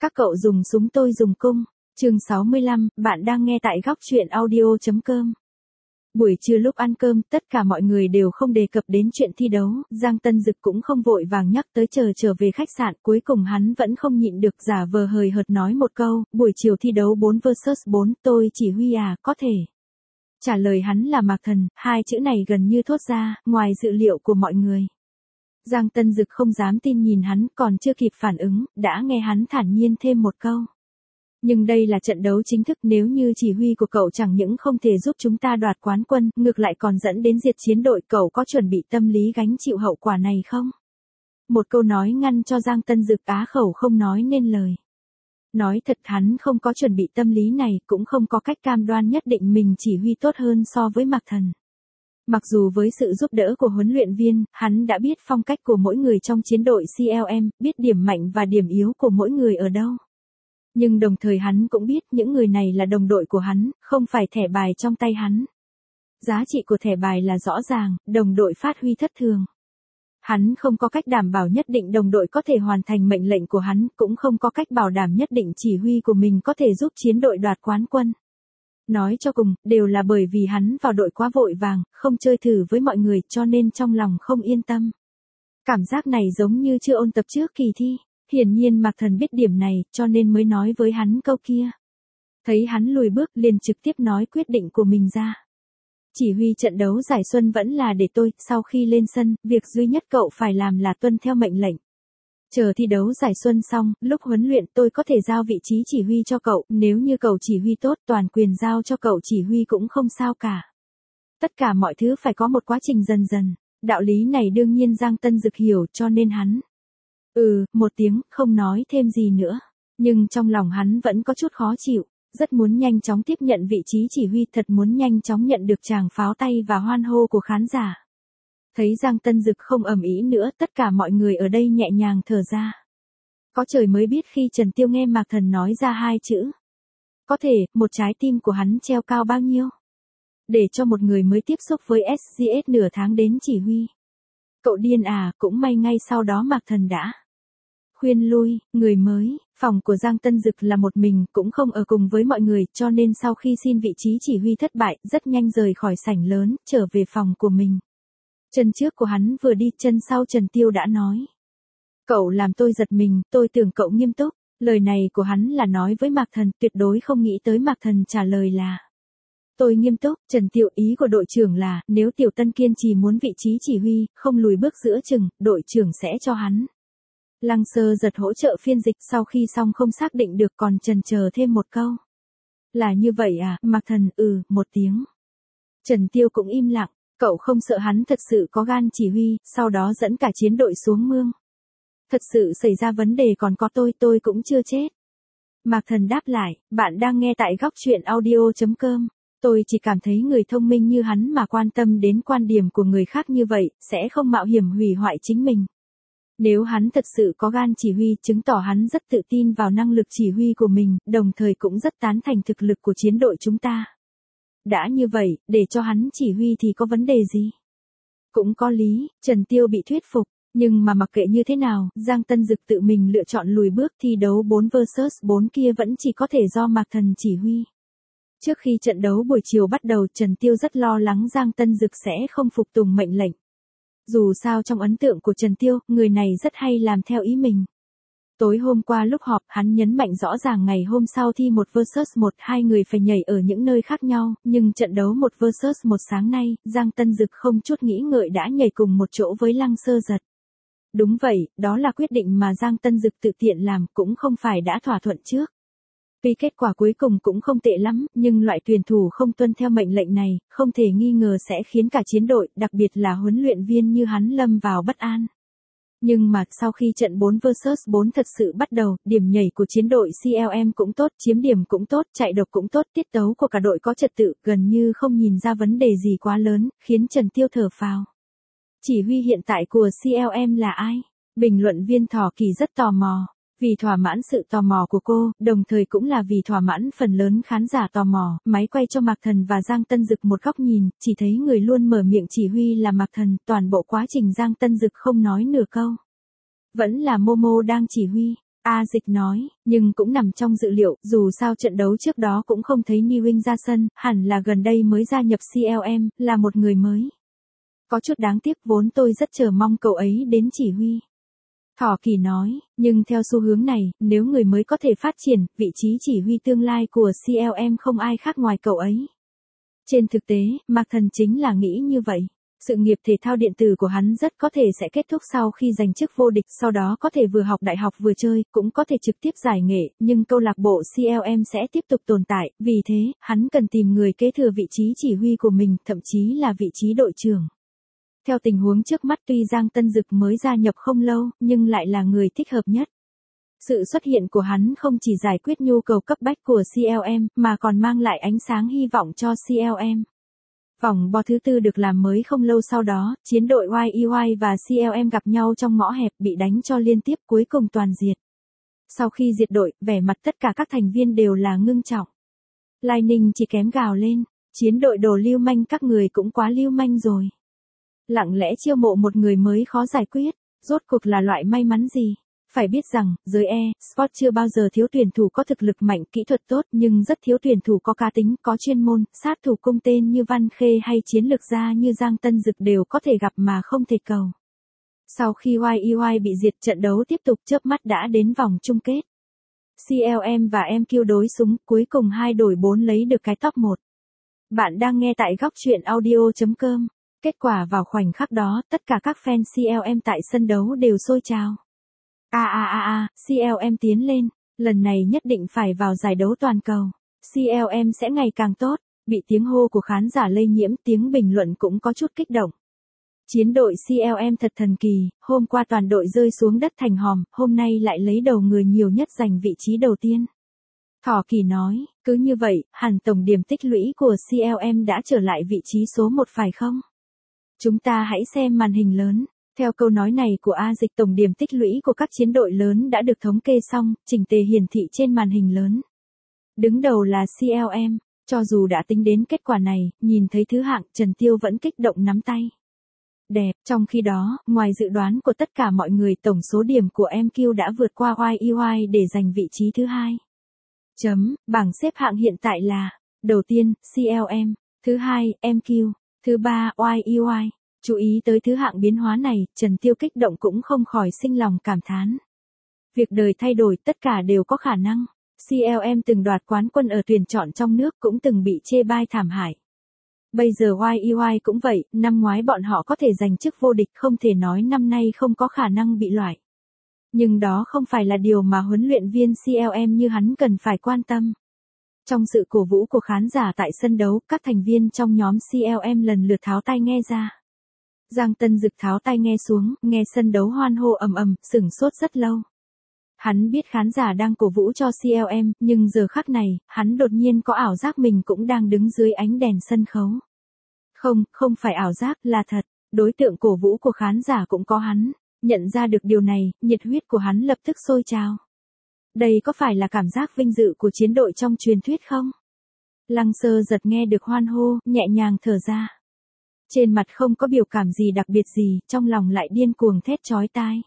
Các cậu dùng súng tôi dùng cung. Chương 65, bạn đang nghe tại góc truyện audio.com. Buổi trưa lúc ăn cơm, tất cả mọi người đều không đề cập đến chuyện thi đấu, Giang Tân Dực cũng không vội vàng nhắc tới trở về khách sạn, cuối cùng hắn vẫn không nhịn được giả vờ hời hợt nói một câu, buổi chiều thi đấu 4 vs 4, tôi chỉ huy à, có thể. Trả lời hắn là Mạc Thần, hai chữ này gần như thốt ra, ngoài dự liệu của mọi người. Giang Tân Dực không dám tin nhìn hắn, còn chưa kịp phản ứng, đã nghe hắn thản nhiên thêm một câu. Nhưng đây là trận đấu chính thức, nếu như chỉ huy của cậu chẳng những không thể giúp chúng ta đoạt quán quân, ngược lại còn dẫn đến diệt chiến đội, cậu có chuẩn bị tâm lý gánh chịu hậu quả này không? Một câu nói ngăn cho Giang Tân Dực á khẩu không nói nên lời. Nói thật hắn không có chuẩn bị tâm lý này, cũng không có cách cam đoan nhất định mình chỉ huy tốt hơn so với Mạc Thần. Mặc dù với sự giúp đỡ của huấn luyện viên, hắn đã biết phong cách của mỗi người trong chiến đội CLM, biết điểm mạnh và điểm yếu của mỗi người ở đâu. Nhưng đồng thời hắn cũng biết những người này là đồng đội của hắn, không phải thẻ bài trong tay hắn. Giá trị của thẻ bài là rõ ràng, đồng đội phát huy thất thường. Hắn không có cách đảm bảo nhất định đồng đội có thể hoàn thành mệnh lệnh của hắn, cũng không có cách bảo đảm nhất định chỉ huy của mình có thể giúp chiến đội đoạt quán quân. Nói cho cùng, đều là bởi vì hắn vào đội quá vội vàng, không chơi thử với mọi người cho nên trong lòng không yên tâm. Cảm giác này giống như chưa ôn tập trước kỳ thi. Hiển nhiên Mạc Thần biết điểm này, cho nên mới nói với hắn câu kia. Thấy hắn lùi bước liền trực tiếp nói quyết định của mình ra. Chỉ huy trận đấu giải xuân vẫn là để tôi, sau khi lên sân, việc duy nhất cậu phải làm là tuân theo mệnh lệnh. Chờ thi đấu giải xuân xong, lúc huấn luyện tôi có thể giao vị trí chỉ huy cho cậu, nếu như cậu chỉ huy tốt toàn quyền giao cho cậu chỉ huy cũng không sao cả. Tất cả mọi thứ phải có một quá trình dần dần, đạo lý này đương nhiên Giang Tân Dực hiểu cho nên hắn. Một tiếng, không nói thêm gì nữa. Nhưng trong lòng hắn vẫn có chút khó chịu, rất muốn nhanh chóng tiếp nhận vị trí chỉ huy, thật muốn nhanh chóng nhận được tràng pháo tay và hoan hô của khán giả. Thấy Giang Tân Dực không ầm ĩ nữa, tất cả mọi người ở đây nhẹ nhàng thở ra. Có trời mới biết khi Trần Tiêu nghe Mạc Thần nói ra hai chữ. Có thể, một trái tim của hắn treo cao bao nhiêu? Để cho một người mới tiếp xúc với SGS nửa tháng đến chỉ huy. Cậu điên à, cũng may ngay sau đó Mạc Thần đã khuyên lui, người mới, phòng của Giang Tân Dực là một mình, cũng không ở cùng với mọi người, cho nên sau khi xin vị trí chỉ huy thất bại, rất nhanh rời khỏi sảnh lớn, trở về phòng của mình. Chân trước của hắn vừa đi, chân sau Trần Tiêu đã nói. Cậu làm tôi giật mình, tôi tưởng cậu nghiêm túc, lời này của hắn là nói với Mạc Thần, tuyệt đối không nghĩ tới Mạc Thần trả lời là. Tôi nghiêm túc, Trần Tiêu, ý của đội trưởng là, nếu Tiểu Tân kiên trì muốn vị trí chỉ huy, không lùi bước giữa chừng, đội trưởng sẽ cho hắn. Lăng Sơ giật hỗ trợ phiên dịch, sau khi xong không xác định được còn chần chờ thêm một câu. Là như vậy à, Mạc Thần, một tiếng. Trần Tiêu cũng im lặng, cậu không sợ hắn thật sự có gan chỉ huy, sau đó dẫn cả chiến đội xuống mương. Thật sự xảy ra vấn đề còn có tôi cũng chưa chết. Mạc Thần đáp lại, bạn đang nghe tại góc truyện audio.com. Tôi chỉ cảm thấy người thông minh như hắn mà quan tâm đến quan điểm của người khác như vậy, sẽ không mạo hiểm hủy hoại chính mình. Nếu hắn thật sự có gan chỉ huy, chứng tỏ hắn rất tự tin vào năng lực chỉ huy của mình, đồng thời cũng rất tán thành thực lực của chiến đội chúng ta. Đã như vậy, để cho hắn chỉ huy thì có vấn đề gì? Cũng có lý, Trần Tiêu bị thuyết phục, nhưng mà mặc kệ như thế nào, Giang Tân Dực tự mình lựa chọn lùi bước, thi đấu 4 vs 4 kia vẫn chỉ có thể do Mạc Thần chỉ huy. Trước khi trận đấu buổi chiều bắt đầu, Trần Tiêu rất lo lắng Giang Tân Dực sẽ không phục tùng mệnh lệnh. Dù sao trong ấn tượng của Trần Tiêu, người này rất hay làm theo ý mình. Tối hôm qua lúc họp, hắn nhấn mạnh rõ ràng ngày hôm sau thi 1 vs 1, hai người phải nhảy ở những nơi khác nhau, nhưng trận đấu 1 vs 1 sáng nay, Giang Tân Dực không chút nghĩ ngợi đã nhảy cùng một chỗ với Lăng Sơ giật. Đúng vậy, đó là quyết định mà Giang Tân Dực tự tiện làm, cũng không phải đã thỏa thuận trước. Vì kết quả cuối cùng cũng không tệ lắm, nhưng loại tuyển thủ không tuân theo mệnh lệnh này, không thể nghi ngờ sẽ khiến cả chiến đội, đặc biệt là huấn luyện viên như hắn lâm vào bất an. Nhưng mà, sau khi trận 4 vs 4 thật sự bắt đầu, điểm nhảy của chiến đội CLM cũng tốt, chiếm điểm cũng tốt, chạy độc cũng tốt, tiết tấu của cả đội có trật tự, gần như không nhìn ra vấn đề gì quá lớn, khiến Trần Tiêu thở phào. Chỉ huy hiện tại của CLM là ai? Bình luận viên Thỏ Kỳ rất tò mò. Vì thỏa mãn sự tò mò của cô, đồng thời cũng là vì thỏa mãn phần lớn khán giả tò mò, máy quay cho Mạc Thần và Giang Tân Dực một góc nhìn, chỉ thấy người luôn mở miệng chỉ huy là Mạc Thần, toàn bộ quá trình Giang Tân Dực không nói nửa câu. Vẫn là Momo đang chỉ huy. A Dịch nói, nhưng cũng nằm trong dự liệu, dù sao trận đấu trước đó cũng không thấy Newing ra sân, hẳn là gần đây mới gia nhập CLM, là một người mới. Có chút đáng tiếc, vốn tôi rất chờ mong cậu ấy đến chỉ huy. Thỏ Kỳ nói, nhưng theo xu hướng này, nếu người mới có thể phát triển, vị trí chỉ huy tương lai của CLM không ai khác ngoài cậu ấy. Trên thực tế, Mạc Thần chính là nghĩ như vậy. Sự nghiệp thể thao điện tử của hắn rất có thể sẽ kết thúc sau khi giành chức vô địch, sau đó có thể vừa học đại học vừa chơi, cũng có thể trực tiếp giải nghệ, nhưng câu lạc bộ CLM sẽ tiếp tục tồn tại, vì thế, hắn cần tìm người kế thừa vị trí chỉ huy của mình, thậm chí là vị trí đội trưởng. Theo tình huống trước mắt, tuy Giang Tân Dực mới gia nhập không lâu, nhưng lại là người thích hợp nhất. Sự xuất hiện của hắn không chỉ giải quyết nhu cầu cấp bách của CLM, mà còn mang lại ánh sáng hy vọng cho CLM. Vòng bo thứ tư được làm mới không lâu sau đó, chiến đội YEY và CLM gặp nhau trong ngõ hẹp, bị đánh cho liên tiếp, cuối cùng toàn diệt. Sau khi diệt đội, vẻ mặt tất cả các thành viên đều là ngưng trọng. Lai Ninh chỉ kém gào lên, chiến đội đồ lưu manh các người cũng quá lưu manh rồi. Lặng lẽ chiêu mộ một người mới khó giải quyết, rốt cuộc là loại may mắn gì? Phải biết rằng, giới e-sport chưa bao giờ thiếu tuyển thủ có thực lực mạnh, kỹ thuật tốt, nhưng rất thiếu tuyển thủ có cá tính, có chuyên môn, sát thủ cung tên như Văn Khê hay chiến lược gia như Giang Tân Dực đều có thể gặp mà không thể cầu. Sau khi YEY bị diệt, trận đấu tiếp tục chớp mắt đã đến vòng chung kết. CLM và MQ đối súng, cuối cùng 2 đổi 4 lấy được cái top 1. Bạn đang nghe tại góc truyện audio.com. Kết quả vào khoảnh khắc đó, tất cả các fan CLM tại sân đấu đều sôi trào. CLM tiến lên, lần này nhất định phải vào giải đấu toàn cầu. CLM sẽ ngày càng tốt, bị tiếng hô của khán giả lây nhiễm, tiếng bình luận cũng có chút kích động. Chiến đội CLM thật thần kỳ, hôm qua toàn đội rơi xuống đất thành hòm, hôm nay lại lấy đầu người nhiều nhất giành vị trí đầu tiên. Thỏ Kỳ nói, cứ như vậy, hẳn tổng điểm tích lũy của CLM đã trở lại vị trí số 1 phải không? Chúng ta hãy xem màn hình lớn. Theo câu nói này của A Dịch, tổng điểm tích lũy của các chiến đội lớn đã được thống kê xong, chỉnh tề hiển thị trên màn hình lớn. Đứng đầu là CLM, cho dù đã tính đến kết quả này, nhìn thấy thứ hạng, Trần Tiêu vẫn kích động nắm tay. Đẹp, trong khi đó, ngoài dự đoán của tất cả mọi người, tổng số điểm của MQ đã vượt qua YEY để giành vị trí thứ 2. Bảng xếp hạng hiện tại là, đầu tiên, CLM, thứ 2, MQ, thứ 3, YEY. Chú ý tới thứ hạng biến hóa này, Trần Tiêu kích động cũng không khỏi sinh lòng cảm thán. Việc đời thay đổi, tất cả đều có khả năng. CLM từng đoạt quán quân ở tuyển chọn trong nước, cũng từng bị chê bai thảm hại. Bây giờ YEY cũng vậy, năm ngoái bọn họ có thể giành chức vô địch, không thể nói năm nay không có khả năng bị loại. Nhưng đó không phải là điều mà huấn luyện viên CLM như hắn cần phải quan tâm. Trong sự cổ vũ của khán giả tại sân đấu, các thành viên trong nhóm CLM lần lượt tháo tai nghe ra. Giang Tân Dực tháo tai nghe xuống, nghe sân đấu hoan hô ầm ầm, sửng sốt rất lâu. Hắn biết khán giả đang cổ vũ cho CLM, nhưng giờ khắc này, hắn đột nhiên có ảo giác mình cũng đang đứng dưới ánh đèn sân khấu. Không phải ảo giác, là thật, đối tượng cổ vũ của khán giả cũng có hắn. Nhận ra được điều này, nhiệt huyết của hắn lập tức sôi trào. Đây có phải là cảm giác vinh dự của chiến đội trong truyền thuyết không? Lăng Sơ Giật nghe được hoan hô, nhẹ nhàng thở ra. Trên mặt không có biểu cảm gì đặc biệt gì, trong lòng lại điên cuồng thét chói tai.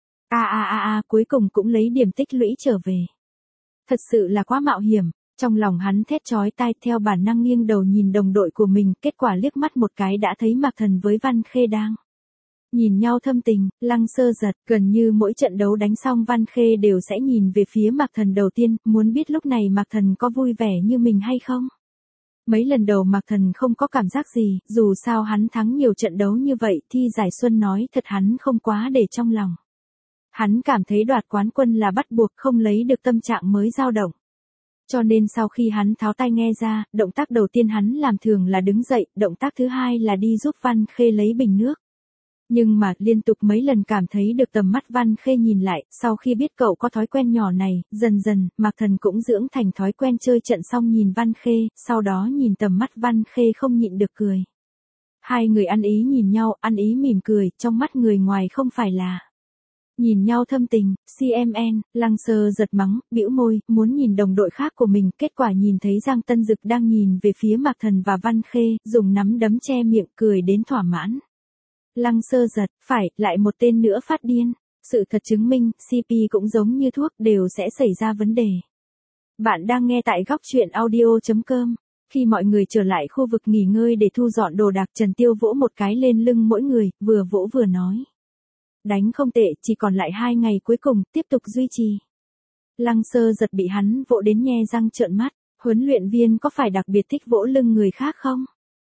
Cuối cùng cũng lấy điểm tích lũy trở về. Thật sự là quá mạo hiểm, trong lòng hắn thét chói tai, theo bản năng nghiêng đầu nhìn đồng đội của mình, kết quả liếc mắt một cái đã thấy Mạc Thần với Văn Khê đang nhìn nhau thâm tình. Lăng Sơ Giật, gần như mỗi trận đấu đánh xong Văn Khê đều sẽ nhìn về phía Mạc Thần đầu tiên, muốn biết lúc này Mạc Thần có vui vẻ như mình hay không. Mấy lần đầu Mạc Thần không có cảm giác gì, dù sao hắn thắng nhiều trận đấu như vậy, Thi Giải Xuân nói thật hắn không quá để trong lòng. Hắn cảm thấy đoạt quán quân là bắt buộc, không lấy được tâm trạng mới dao động. Cho nên sau khi hắn tháo tai nghe ra, động tác đầu tiên hắn làm thường là đứng dậy, động tác thứ hai là đi giúp Văn Khê lấy bình nước. Nhưng mà liên tục mấy lần cảm thấy được tầm mắt Văn Khê nhìn lại, sau khi biết cậu có thói quen nhỏ này, dần dần, Mạc Thần cũng dưỡng thành thói quen chơi trận xong nhìn Văn Khê, sau đó nhìn tầm mắt Văn Khê không nhịn được cười. Hai người ăn ý nhìn nhau, ăn ý mỉm cười, trong mắt người ngoài không phải là nhìn nhau thâm tình. CMN, Lăng Sơ Giật mắng, bĩu môi, muốn nhìn đồng đội khác của mình, kết quả nhìn thấy Giang Tân Dực đang nhìn về phía Mạc Thần và Văn Khê, dùng nắm đấm che miệng, cười đến thỏa mãn. Lăng Sơ Giật, phải, lại một tên nữa phát điên. Sự thật chứng minh, CP cũng giống như thuốc đều sẽ xảy ra vấn đề. Bạn đang nghe tại góc chuyện audio.com. Khi mọi người trở lại khu vực nghỉ ngơi để thu dọn đồ đạc, Trần Tiêu vỗ một cái lên lưng mỗi người, vừa vỗ vừa nói. Đánh không tệ, chỉ còn lại 2 ngày cuối cùng, tiếp tục duy trì. Lăng Sơ giật bị hắn vỗ đến nhe răng trợn mắt, huấn luyện viên có phải đặc biệt thích vỗ lưng người khác không?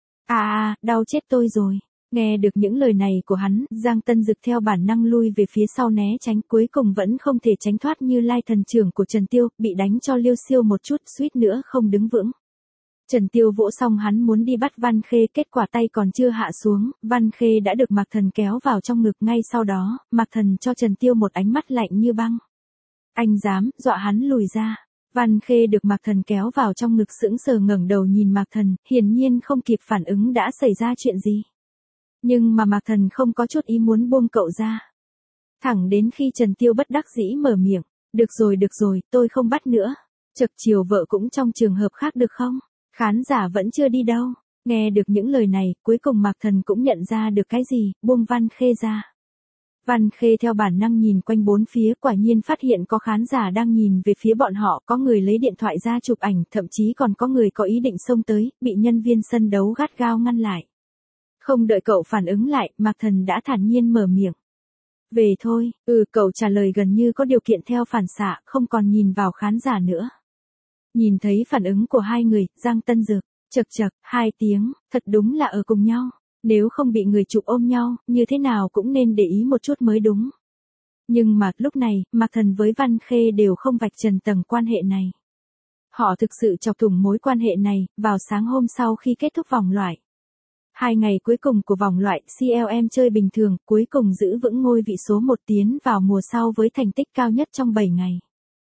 Đau chết tôi rồi. Nghe được những lời này của hắn, Giang Tân Dực theo bản năng lui về phía sau né tránh, cuối cùng vẫn không thể tránh thoát Như Lai thần trưởng của Trần Tiêu, bị đánh cho liêu xiêu một chút, suýt nữa không đứng vững. Trần Tiêu vỗ xong hắn muốn đi bắt Văn Khê, kết quả tay còn chưa hạ xuống, Văn Khê đã được Mạc Thần kéo vào trong ngực. Ngay sau đó, Mạc Thần cho Trần Tiêu một ánh mắt lạnh như băng. Anh dám, dọa hắn lùi ra. Văn Khê được Mạc Thần kéo vào trong ngực sững sờ ngẩng đầu nhìn Mạc Thần, hiển nhiên không kịp phản ứng đã xảy ra chuyện gì. Nhưng mà Mạc Thần không có chút ý muốn buông cậu ra. Thẳng đến khi Trần Tiêu bất đắc dĩ mở miệng, được rồi, tôi không bắt nữa. Chực chiều vợ cũng trong trường hợp khác được không? Khán giả vẫn chưa đi đâu. Nghe được những lời này, cuối cùng Mạc Thần cũng nhận ra được cái gì, buông Văn Khê ra. Văn Khê theo bản năng nhìn quanh bốn phía, quả nhiên phát hiện có khán giả đang nhìn về phía bọn họ, có người lấy điện thoại ra chụp ảnh, thậm chí còn có người có ý định xông tới, bị nhân viên sân đấu gắt gao ngăn lại. Không đợi cậu phản ứng lại, Mạc Thần đã thản nhiên mở miệng. Về thôi, cậu trả lời gần như có điều kiện theo phản xạ, không còn nhìn vào khán giả nữa. Nhìn thấy phản ứng của hai người, Giang Tân Dực, chậc, 2 tiếng, thật đúng là ở cùng nhau. Nếu không bị người chụp ôm nhau, như thế nào cũng nên để ý một chút mới đúng. Nhưng mà, lúc này, Mạc Thần với Văn Khê đều không vạch trần tầng quan hệ này. Họ thực sự chọc thủng mối quan hệ này, vào sáng hôm sau khi kết thúc vòng loại. 2 ngày cuối cùng của vòng loại, CLM chơi bình thường, cuối cùng giữ vững ngôi vị số 1 tiến vào mùa sau với thành tích cao nhất trong 7 ngày.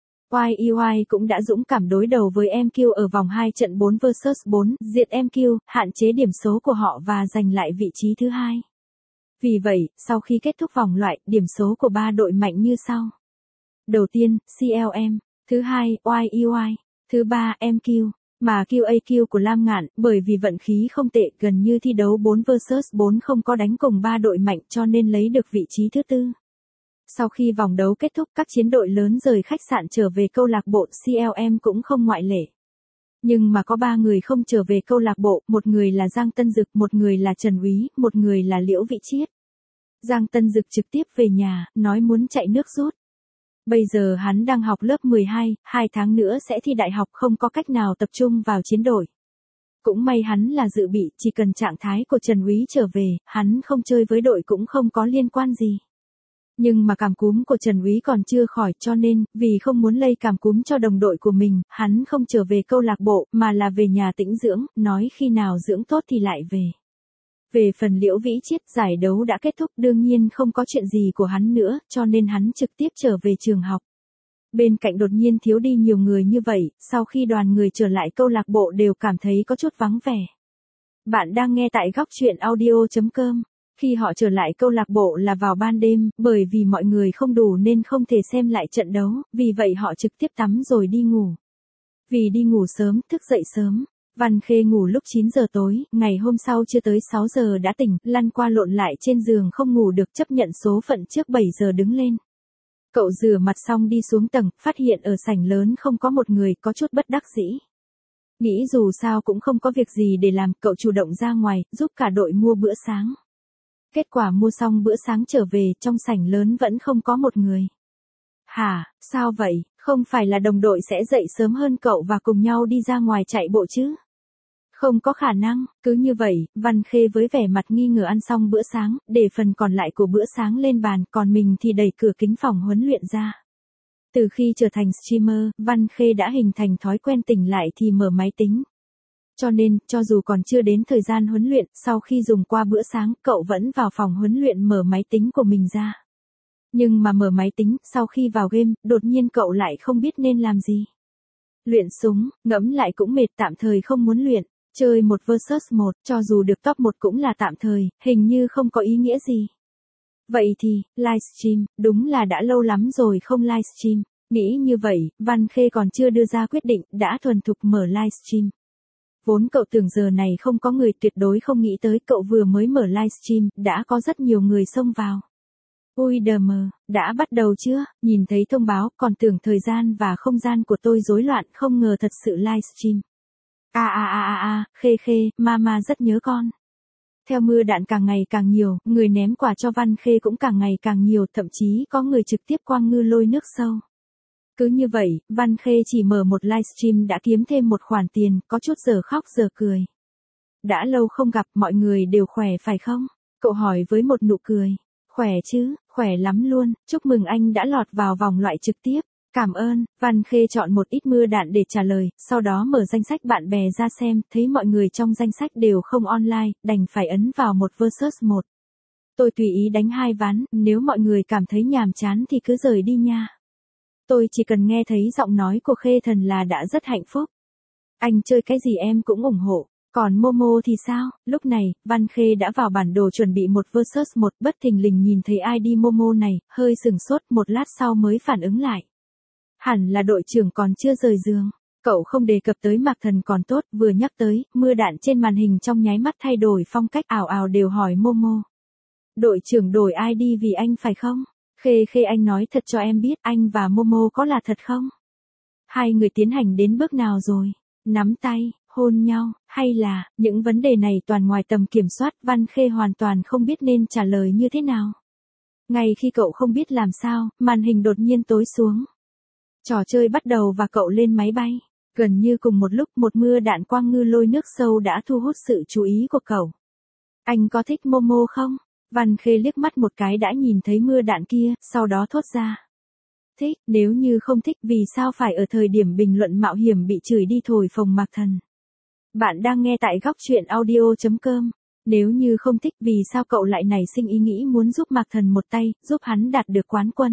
YEY cũng đã dũng cảm đối đầu với MQ ở vòng 2 trận 4 vs 4, diệt MQ, hạn chế điểm số của họ và giành lại vị trí thứ 2. Vì vậy, sau khi kết thúc vòng loại, điểm số của 3 đội mạnh như sau. Đầu tiên, CLM, thứ 2, YEY, thứ 3, MQ. Mà QAQ của Lam Ngạn, bởi vì vận khí không tệ, gần như thi đấu 4 vs 4 không có đánh cùng 3 đội mạnh cho nên lấy được vị trí thứ 4. Sau khi vòng đấu kết thúc, các chiến đội lớn rời khách sạn trở về câu lạc bộ, CLM cũng không ngoại lệ. Nhưng mà có 3 người không trở về câu lạc bộ, một người là Giang Tân Dực, một người là Trần Úy, một người là Liễu Vĩ Chiết. Giang Tân Dực trực tiếp về nhà, nói muốn chạy nước rút. Bây giờ hắn đang học lớp 12, 2 tháng nữa sẽ thi đại học, không có cách nào tập trung vào chiến đội. Cũng may hắn là dự bị, chỉ cần trạng thái của Trần Úy trở về, hắn không chơi với đội cũng không có liên quan gì. Nhưng mà cảm cúm của Trần Úy còn chưa khỏi cho nên, vì không muốn lây cảm cúm cho đồng đội của mình, hắn không trở về câu lạc bộ, mà là về nhà tĩnh dưỡng, nói khi nào dưỡng tốt thì lại về. Về phần Liễu Vĩ Chiết, giải đấu đã kết thúc, đương nhiên không có chuyện gì của hắn nữa, cho nên hắn trực tiếp trở về trường học. Bên cạnh đột nhiên thiếu đi nhiều người như vậy, sau khi đoàn người trở lại câu lạc bộ đều cảm thấy có chút vắng vẻ. Bạn đang nghe tại góc chuyện audio.com. Khi họ trở lại câu lạc bộ là vào ban đêm, bởi vì mọi người không đủ nên không thể xem lại trận đấu, vì vậy họ trực tiếp tắm rồi đi ngủ. Vì đi ngủ sớm, thức dậy sớm. Văn Khê ngủ lúc 9 giờ tối, ngày hôm sau chưa tới 6 giờ đã tỉnh, lăn qua lộn lại trên giường không ngủ được, chấp nhận số phận trước 7 giờ đứng lên. Cậu rửa mặt xong đi xuống tầng, phát hiện ở sảnh lớn không có một người, có chút bất đắc dĩ. Nghĩ dù sao cũng không có việc gì để làm, cậu chủ động ra ngoài, giúp cả đội mua bữa sáng. Kết quả mua xong bữa sáng trở về, trong sảnh lớn vẫn không có một người. Hả, sao vậy, không phải là đồng đội sẽ dậy sớm hơn cậu và cùng nhau đi ra ngoài chạy bộ chứ? Không có khả năng, cứ như vậy, Văn Khê với vẻ mặt nghi ngờ ăn xong bữa sáng, để phần còn lại của bữa sáng lên bàn, còn mình thì đẩy cửa kính phòng huấn luyện ra. Từ khi trở thành streamer, Văn Khê đã hình thành thói quen tỉnh lại thì mở máy tính. Cho nên, cho dù còn chưa đến thời gian huấn luyện, sau khi dùng qua bữa sáng, cậu vẫn vào phòng huấn luyện mở máy tính của mình ra. Nhưng mà mở máy tính, sau khi vào game, đột nhiên cậu lại không biết nên làm gì. Luyện súng, ngẫm lại cũng mệt, tạm thời không muốn luyện. Chơi 1 vs 1, cho dù được top 1 cũng là tạm thời, hình như không có ý nghĩa gì. Vậy thì, livestream, đúng là đã lâu lắm rồi không livestream. Nghĩ như vậy, Văn Khê còn chưa đưa ra quyết định, đã thuần thục mở livestream. Vốn cậu tưởng giờ này không có người, tuyệt đối không nghĩ tới cậu vừa mới mở livestream, đã có rất nhiều người xông vào. Ui đờ mờ, đã bắt đầu chưa? Nhìn thấy thông báo, còn tưởng thời gian và không gian của tôi rối loạn, không ngờ thật sự livestream. Khê khê, mama rất nhớ con. Theo mưa đạn càng ngày càng nhiều, người ném quà cho Văn Khê cũng càng ngày càng nhiều, thậm chí có người trực tiếp quăng ngư lôi nước sâu. Cứ như vậy, Văn Khê chỉ mở một livestream đã kiếm thêm một khoản tiền, có chút giờ khóc giờ cười. Đã lâu không gặp, mọi người đều khỏe phải không? Cậu hỏi với một nụ cười. Khỏe chứ, khỏe lắm luôn, chúc mừng anh đã lọt vào vòng loại trực tiếp. Cảm ơn, Văn Khê chọn một ít mưa đạn để trả lời, sau đó mở danh sách bạn bè ra xem, thấy mọi người trong danh sách đều không online, đành phải ấn vào một versus một. Tôi tùy ý đánh 2 ván, nếu mọi người cảm thấy nhàm chán thì cứ rời đi nha. Tôi chỉ cần nghe thấy giọng nói của Khê Thần là đã rất hạnh phúc. Anh chơi cái gì em cũng ủng hộ. Còn Momo thì sao? Lúc này, Văn Khê đã vào bản đồ chuẩn bị một versus một, bất thình lình nhìn thấy ID Momo này, hơi sừng sốt, một lát sau mới phản ứng lại. Hẳn là đội trưởng còn chưa rời giường. Cậu không đề cập tới Mạc Thần còn tốt, vừa nhắc tới, mưa đạn trên màn hình trong nháy mắt thay đổi phong cách, ào ào đều hỏi Momo. Đội trưởng đổi ID vì anh phải không? Khê Khê anh nói thật cho em biết, anh và Momo có là thật không? Hai người tiến hành đến bước nào rồi? Nắm tay, hôn nhau, hay là, những vấn đề này toàn ngoài tầm kiểm soát, Văn Khê hoàn toàn không biết nên trả lời như thế nào. Ngay khi cậu không biết làm sao, màn hình đột nhiên tối xuống. Trò chơi bắt đầu và cậu lên máy bay. Gần như cùng một lúc một mưa đạn quang ngư lôi nước sâu đã thu hút sự chú ý của cậu. Anh có thích Momo không? Văn Khê liếc mắt một cái đã nhìn thấy mưa đạn kia, sau đó thốt ra. Thích, nếu như không thích vì sao phải ở thời điểm bình luận mạo hiểm bị chửi đi thổi phồng Mạc Thần. Bạn đang nghe tại góc truyện audio.com. Nếu như không thích vì sao cậu lại nảy sinh ý nghĩ muốn giúp Mạc Thần một tay, giúp hắn đạt được quán quân.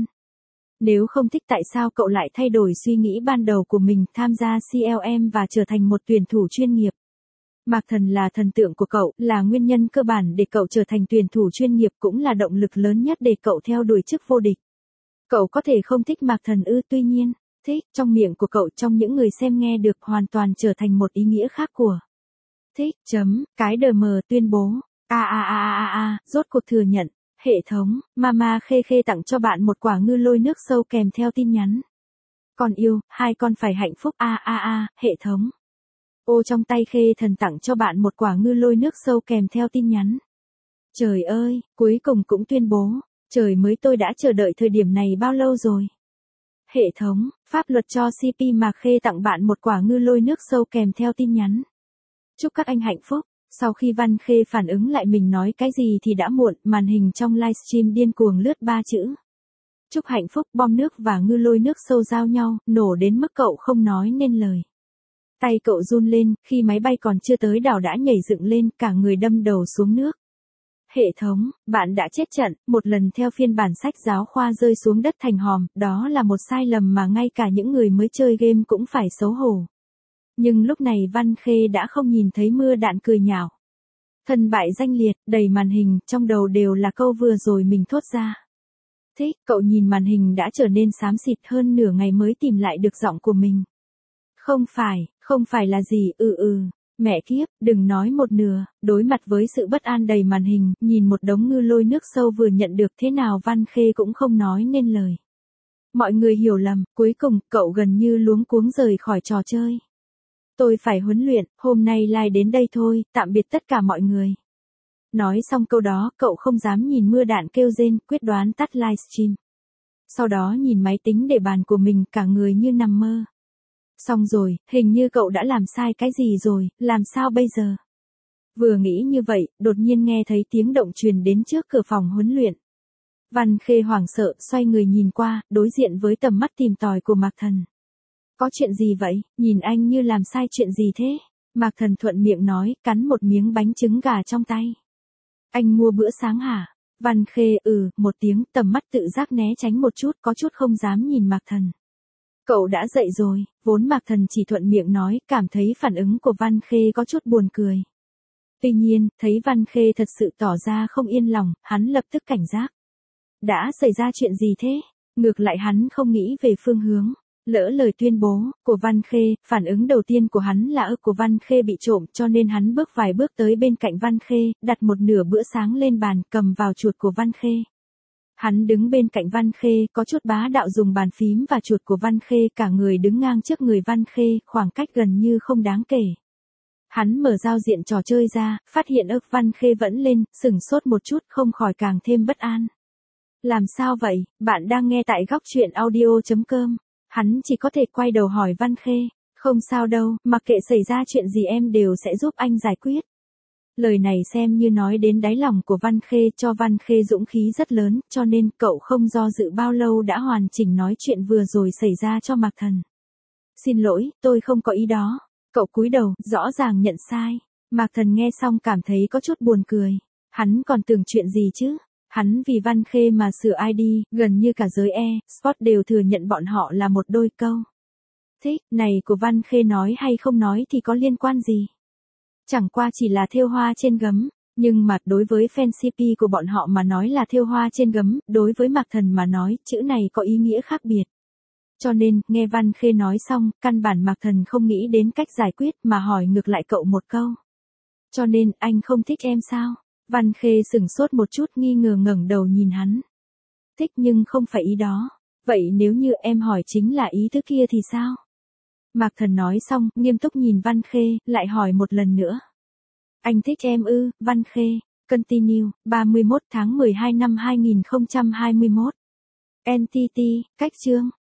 Nếu không thích tại sao cậu lại thay đổi suy nghĩ ban đầu của mình, tham gia CLM và trở thành một tuyển thủ chuyên nghiệp. Mạc Thần là thần tượng của cậu, là nguyên nhân cơ bản để cậu trở thành tuyển thủ chuyên nghiệp, cũng là động lực lớn nhất để cậu theo đuổi chức vô địch. Cậu có thể không thích Mạc Thần tuy nhiên, thích trong miệng của cậu trong những người xem nghe được hoàn toàn trở thành một ý nghĩa khác của thích. Cái đờ mờ tuyên bố. Rốt cuộc thừa nhận. Hệ thống, Mama Khê Khê tặng cho bạn một quả ngư lôi nước sâu kèm theo tin nhắn. Con yêu, hai con phải hạnh phúc. Hệ thống. Ô trong tay Khê Thần tặng cho bạn một quả ngư lôi nước sâu kèm theo tin nhắn. Trời ơi, cuối cùng cũng tuyên bố. Trời mới, tôi đã chờ đợi thời điểm này bao lâu rồi. Hệ thống, pháp luật cho CP Mạc Khê tặng bạn một quả ngư lôi nước sâu kèm theo tin nhắn. Chúc các anh hạnh phúc. Sau khi Văn Khê phản ứng lại mình nói cái gì thì đã muộn, màn hình trong livestream điên cuồng lướt 3 chữ. Chúc hạnh phúc, bom nước và ngư lôi nước sâu giao nhau, nổ đến mức cậu không nói nên lời. Tay cậu run lên, khi máy bay còn chưa tới đảo đã nhảy dựng lên, cả người đâm đầu xuống nước. Hệ thống, bạn đã chết trận, một lần theo phiên bản sách giáo khoa rơi xuống đất thành hòm, đó là một sai lầm mà ngay cả những người mới chơi game cũng phải xấu hổ. Nhưng lúc này Văn Khê đã không nhìn thấy mưa đạn cười nhạo. Thân bại danh liệt, đầy màn hình, trong đầu đều là câu vừa rồi mình thốt ra. Thích, cậu nhìn màn hình đã trở nên xám xịt, hơn nửa ngày mới tìm lại được giọng của mình. Không phải là gì, mẹ kiếp, đừng nói một nửa, đối mặt với sự bất an đầy màn hình, nhìn một đống ngư lôi nước sâu vừa nhận được thế nào Văn Khê cũng không nói nên lời. Mọi người hiểu lầm, cuối cùng, cậu gần như luống cuống rời khỏi trò chơi. Tôi phải huấn luyện, hôm nay live đến đây thôi, tạm biệt tất cả mọi người. Nói xong câu đó, cậu không dám nhìn mưa đạn kêu rên, quyết đoán tắt livestream. Sau đó nhìn máy tính để bàn của mình, cả người như nằm mơ. Xong rồi, hình như cậu đã làm sai cái gì rồi, làm sao bây giờ? Vừa nghĩ như vậy, đột nhiên nghe thấy tiếng động truyền đến trước cửa phòng huấn luyện. Văn Khê hoảng sợ, xoay người nhìn qua, đối diện với tầm mắt tìm tòi của Mạc Thần. Có chuyện gì vậy, nhìn anh như làm sai chuyện gì thế? Mạc Thần thuận miệng nói, cắn một miếng bánh trứng gà trong tay. Anh mua bữa sáng hả? Văn Khê, một tiếng, tầm mắt tự giác né tránh một chút, có chút không dám nhìn Mạc Thần. Cậu đã dậy rồi, vốn Mạc Thần chỉ thuận miệng nói, cảm thấy phản ứng của Văn Khê có chút buồn cười. Tuy nhiên, thấy Văn Khê thật sự tỏ ra không yên lòng, hắn lập tức cảnh giác. Đã xảy ra chuyện gì thế? Ngược lại hắn không nghĩ về phương hướng. Lỡ lời tuyên bố của Văn Khê, phản ứng đầu tiên của hắn là của Văn Khê bị trộm, cho nên hắn bước vài bước tới bên cạnh Văn Khê, đặt một nửa bữa sáng lên bàn, cầm vào chuột của Văn Khê. Hắn đứng bên cạnh Văn Khê, có chút bá đạo dùng bàn phím và chuột của Văn Khê, cả người đứng ngang trước người Văn Khê, khoảng cách gần như không đáng kể. Hắn mở giao diện trò chơi ra, phát hiện ức Văn Khê vẫn lên, sửng sốt một chút, không khỏi càng thêm bất an. Làm sao vậy, bạn đang nghe tại góc truyện audio.com. Hắn chỉ có thể quay đầu hỏi Văn Khê. Không sao đâu, mặc kệ xảy ra chuyện gì em đều sẽ giúp anh giải quyết. Lời này xem như nói đến đáy lòng của Văn Khê, cho Văn Khê dũng khí rất lớn, cho nên cậu không do dự bao lâu đã hoàn chỉnh nói chuyện vừa rồi xảy ra cho Mạc Thần. Xin lỗi, tôi không có ý đó. Cậu cúi đầu, rõ ràng nhận sai. Mạc Thần nghe xong cảm thấy có chút buồn cười. Hắn còn tưởng chuyện gì chứ? Hắn vì Văn Khê mà sửa ID, gần như cả giới e-sport đều thừa nhận bọn họ là một đôi câu. Thích, này của Văn Khê nói hay không nói thì có liên quan gì? Chẳng qua chỉ là thêu hoa trên gấm, nhưng mà đối với fan CP của bọn họ mà nói là thêu hoa trên gấm, đối với Mạc Thần mà nói, chữ này có ý nghĩa khác biệt. Cho nên, nghe Văn Khê nói xong, căn bản Mạc Thần không nghĩ đến cách giải quyết mà hỏi ngược lại cậu một câu. Cho nên, anh không thích em sao? Văn Khê sửng sốt một chút nghi ngờ ngẩng đầu nhìn hắn. Thích nhưng không phải ý đó. Vậy nếu như em hỏi chính là ý thứ kia thì sao? Mạc Thần nói xong, nghiêm túc nhìn Văn Khê, lại hỏi một lần nữa. Anh thích em ư, Văn Khê. Continue, 31 tháng 12 năm 2021. NTT, cách chương.